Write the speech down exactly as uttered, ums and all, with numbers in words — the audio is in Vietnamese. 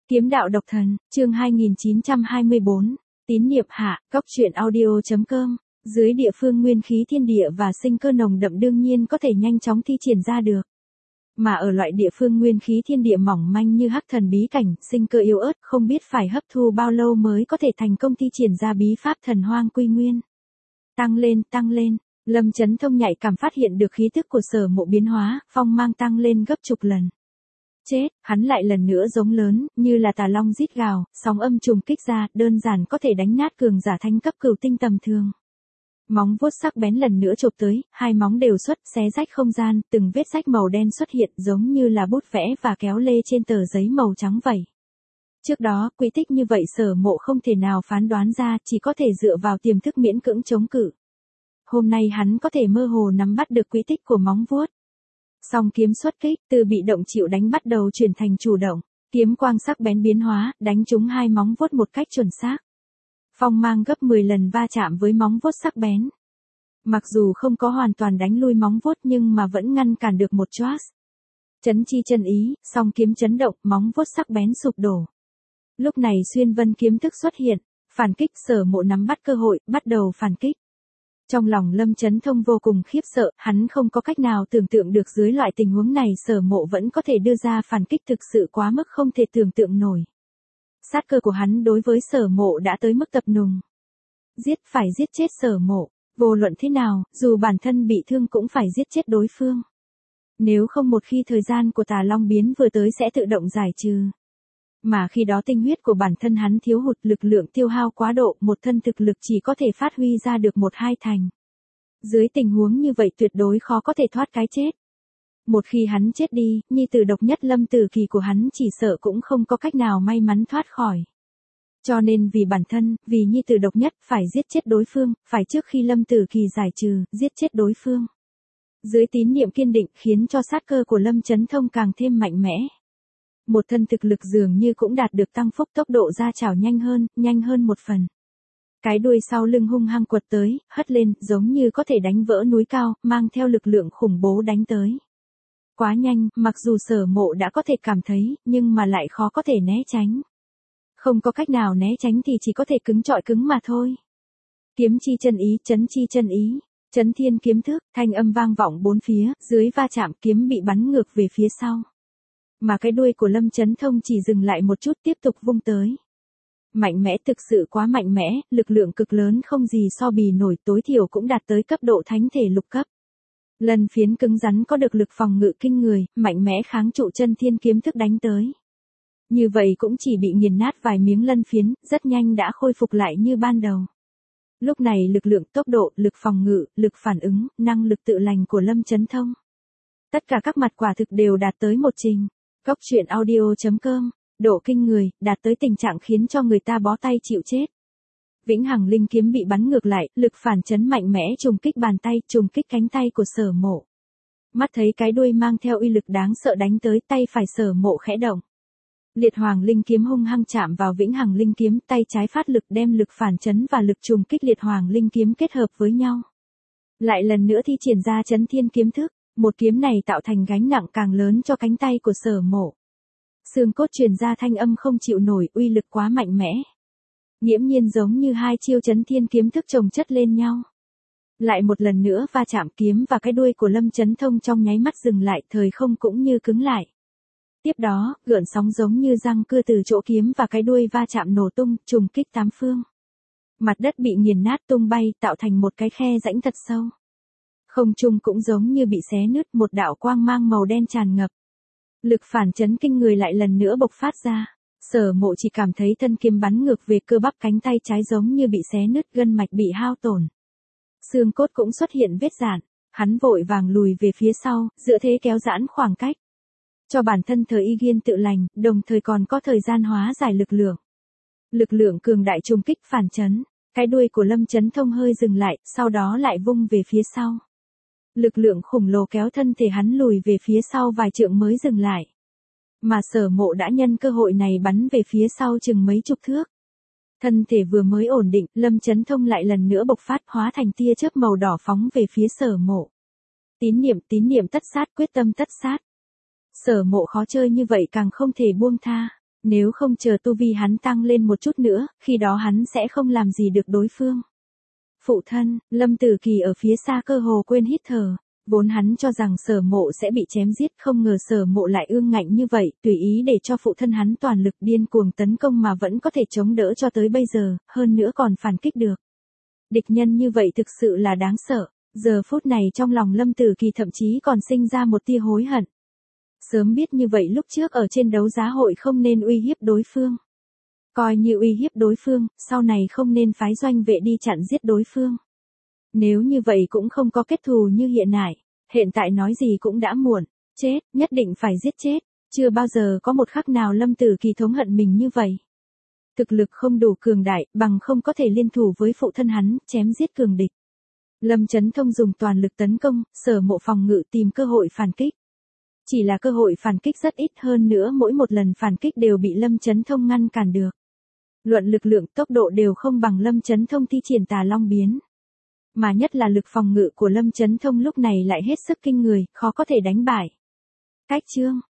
Kiếm đạo độc thần, chương hai nghìn chín trăm hai mươi bốn, tín niệm hạ, cốc truyện audio.com, dưới địa phương nguyên khí thiên địa và sinh cơ nồng đậm đương nhiên có thể nhanh chóng thi triển ra được. Mà ở loại địa phương nguyên khí thiên địa mỏng manh như hắc thần bí cảnh, sinh cơ yếu ớt, không biết phải hấp thu bao lâu mới có thể thành công thi triển ra bí pháp thần hoang quy nguyên. Tăng lên, tăng lên, Lâm Chấn Thông nhạy cảm phát hiện được khí tức của Sở Mộ biến hóa, phong mang tăng lên gấp chục lần. Chết, hắn lại lần nữa giống lớn, như là tà long rít gào, sóng âm trùng kích ra, đơn giản có thể đánh nát cường giả thánh cấp cửu tinh tầm thường. Móng vuốt sắc bén lần nữa chộp tới, hai móng đều xuất, xé rách không gian, từng vết rách màu đen xuất hiện giống như là bút vẽ và kéo lê trên tờ giấy màu trắng vậy. Trước đó, quy tích như vậy Sở Mộ không thể nào phán đoán ra, chỉ có thể dựa vào tiềm thức miễn cưỡng chống cự. Hôm nay hắn có thể mơ hồ nắm bắt được quy tích của móng vuốt. Song kiếm xuất kích, từ bị động chịu đánh bắt đầu chuyển thành chủ động, kiếm quang sắc bén biến hóa, đánh trúng hai móng vuốt một cách chuẩn xác. Phong mang gấp mười lần va chạm với móng vuốt sắc bén. Mặc dù không có hoàn toàn đánh lui móng vuốt nhưng mà vẫn ngăn cản được một choác. Chấn chi chân ý, song kiếm chấn động, móng vuốt sắc bén sụp đổ. Lúc này xuyên vân kiếm thức xuất hiện, phản kích. Sở Mộ nắm bắt cơ hội, bắt đầu phản kích. Trong lòng Lâm Chấn Thông vô cùng khiếp sợ, hắn không có cách nào tưởng tượng được dưới loại tình huống này Sở Mộ vẫn có thể đưa ra phản kích thực sự quá mức không thể tưởng tượng nổi. Sát cơ của hắn đối với Sở Mộ đã tới mức tập nùng. Giết, phải giết chết Sở Mộ, vô luận thế nào, dù bản thân bị thương cũng phải giết chết đối phương. Nếu không một khi thời gian của Tà Long biến vừa tới sẽ tự động giải trừ. Mà khi đó tinh huyết của bản thân hắn thiếu hụt, lực lượng tiêu hao quá độ, một thân thực lực chỉ có thể phát huy ra được một hai thành. Dưới tình huống như vậy tuyệt đối khó có thể thoát cái chết. Một khi hắn chết đi, nhi tử độc nhất Lâm Tử Kỳ của hắn chỉ sợ cũng không có cách nào may mắn thoát khỏi. Cho nên vì bản thân, vì nhi tử độc nhất, phải giết chết đối phương, phải trước khi Lâm Tử Kỳ giải trừ, giết chết đối phương. Dưới tín niệm kiên định khiến cho sát cơ của Lâm Chấn Thông càng thêm mạnh mẽ. Một thân thực lực dường như cũng đạt được tăng phúc, tốc độ ra chảo nhanh hơn, nhanh hơn một phần. Cái đuôi sau lưng hung hăng quật tới, hất lên, giống như có thể đánh vỡ núi cao, mang theo lực lượng khủng bố đánh tới. Quá nhanh, mặc dù Sở Mộ đã có thể cảm thấy, nhưng mà lại khó có thể né tránh. Không có cách nào né tránh thì chỉ có thể cứng trọi cứng mà thôi. Kiếm chi chân ý, chấn chi chân ý, chấn thiên kiếm thức, thanh âm vang vọng bốn phía, dưới va chạm kiếm bị bắn ngược về phía sau. Mà cái đuôi của Lâm Chấn Thông chỉ dừng lại một chút tiếp tục vung tới. Mạnh mẽ, thực sự quá mạnh mẽ, lực lượng cực lớn không gì so bì nổi, tối thiểu cũng đạt tới cấp độ thánh thể lục cấp. Lân phiến cứng rắn có được lực phòng ngự kinh người, mạnh mẽ kháng trụ chân thiên kiếm thức đánh tới. Như vậy cũng chỉ bị nghiền nát vài miếng lân phiến, rất nhanh đã khôi phục lại như ban đầu. Lúc này lực lượng, tốc độ, lực phòng ngự, lực phản ứng, năng lực tự lành của Lâm Chấn Thông. Tất cả các mặt quả thực đều đạt tới một trình. Cốc truyện audio.com, độ kinh người, đạt tới tình trạng khiến cho người ta bó tay chịu chết. Vĩnh Hằng linh kiếm bị bắn ngược lại, lực phản chấn mạnh mẽ trùng kích bàn tay, trùng kích cánh tay của Sở Mộ. Mắt thấy cái đuôi mang theo uy lực đáng sợ đánh tới, tay phải Sở Mộ khẽ động. Liệt Hoàng linh kiếm hung hăng chạm vào Vĩnh Hằng linh kiếm, tay trái phát lực đem lực phản chấn và lực trùng kích Liệt Hoàng linh kiếm kết hợp với nhau. Lại lần nữa thi triển ra chấn thiên kiếm thức. Một kiếm này tạo thành gánh nặng càng lớn cho cánh tay của Sở Mộ. Xương cốt truyền ra thanh âm không chịu nổi, uy lực quá mạnh mẽ. Nghiễm nhiên giống như hai chiêu chấn thiên kiếm thức chồng chất lên nhau. Lại một lần nữa va chạm, kiếm và cái đuôi của Lâm Chấn Thông trong nháy mắt dừng lại, thời không cũng như cứng lại. Tiếp đó, gợn sóng giống như răng cưa từ chỗ kiếm và cái đuôi va chạm nổ tung, trùng kích tám phương. Mặt đất bị nghiền nát tung bay, tạo thành một cái khe rãnh thật sâu. Không trung cũng giống như bị xé nứt, một đạo quang mang màu đen tràn ngập. Lực phản chấn kinh người lại lần nữa bộc phát ra. Sở Mộ chỉ cảm thấy thân kiếm bắn ngược về cơ bắp cánh tay trái giống như bị xé nứt, gân mạch bị hao tổn. Xương cốt cũng xuất hiện vết rạn, hắn vội vàng lùi về phía sau, dựa thế kéo giãn khoảng cách. Cho bản thân thời y ghiên tự lành, đồng thời còn có thời gian hóa giải lực lượng. Lực lượng cường đại trùng kích phản chấn, cái đuôi của Lâm Chấn Thông hơi dừng lại, sau đó lại vung về phía sau. Lực lượng khổng lồ kéo thân thể hắn lùi về phía sau vài trượng mới dừng lại. Mà Sở Mộ đã nhân cơ hội này bắn về phía sau chừng mấy chục thước. Thân thể vừa mới ổn định, Lâm Chấn Thông lại lần nữa bộc phát, hóa thành tia chớp màu đỏ phóng về phía Sở Mộ. Tín niệm, tín niệm tất sát, quyết tâm tất sát. Sở Mộ khó chơi như vậy càng không thể buông tha. Nếu không chờ tu vi hắn tăng lên một chút nữa, khi đó hắn sẽ không làm gì được đối phương. Phụ thân, Lâm Tử Kỳ ở phía xa cơ hồ quên hít thở. Vốn hắn cho rằng Sở Mộ sẽ bị chém giết, không ngờ Sở Mộ lại ương ngạnh như vậy, tùy ý để cho phụ thân hắn toàn lực điên cuồng tấn công mà vẫn có thể chống đỡ cho tới bây giờ, hơn nữa còn phản kích được. Địch nhân như vậy thực sự là đáng sợ. Giờ phút này trong lòng Lâm Tử Kỳ thậm chí còn sinh ra một tia hối hận. Sớm biết như vậy lúc trước ở trên đấu giá hội không nên uy hiếp đối phương. Coi như uy hiếp đối phương, sau này không nên phái doanh vệ đi chặn giết đối phương. Nếu như vậy cũng không có kết thù như hiện tại, hiện tại nói gì cũng đã muộn, chết, nhất định phải giết chết, chưa bao giờ có một khắc nào Lâm Tử Kỳ thống hận mình như vậy. Thực lực không đủ cường đại, bằng không có thể liên thủ với phụ thân hắn, chém giết cường địch. Lâm Chấn Thông dùng toàn lực tấn công, Sở Mộ phòng ngự tìm cơ hội phản kích. Chỉ là cơ hội phản kích rất ít, hơn nữa mỗi một lần phản kích đều bị Lâm Chấn Thông ngăn cản được. Luận lực lượng tốc độ đều không bằng Lâm Chấn Thông thi triển Tà Long biến. Mà nhất là lực phòng ngự của Lâm Chấn Thông lúc này lại hết sức kinh người, khó có thể đánh bại. Cách chương,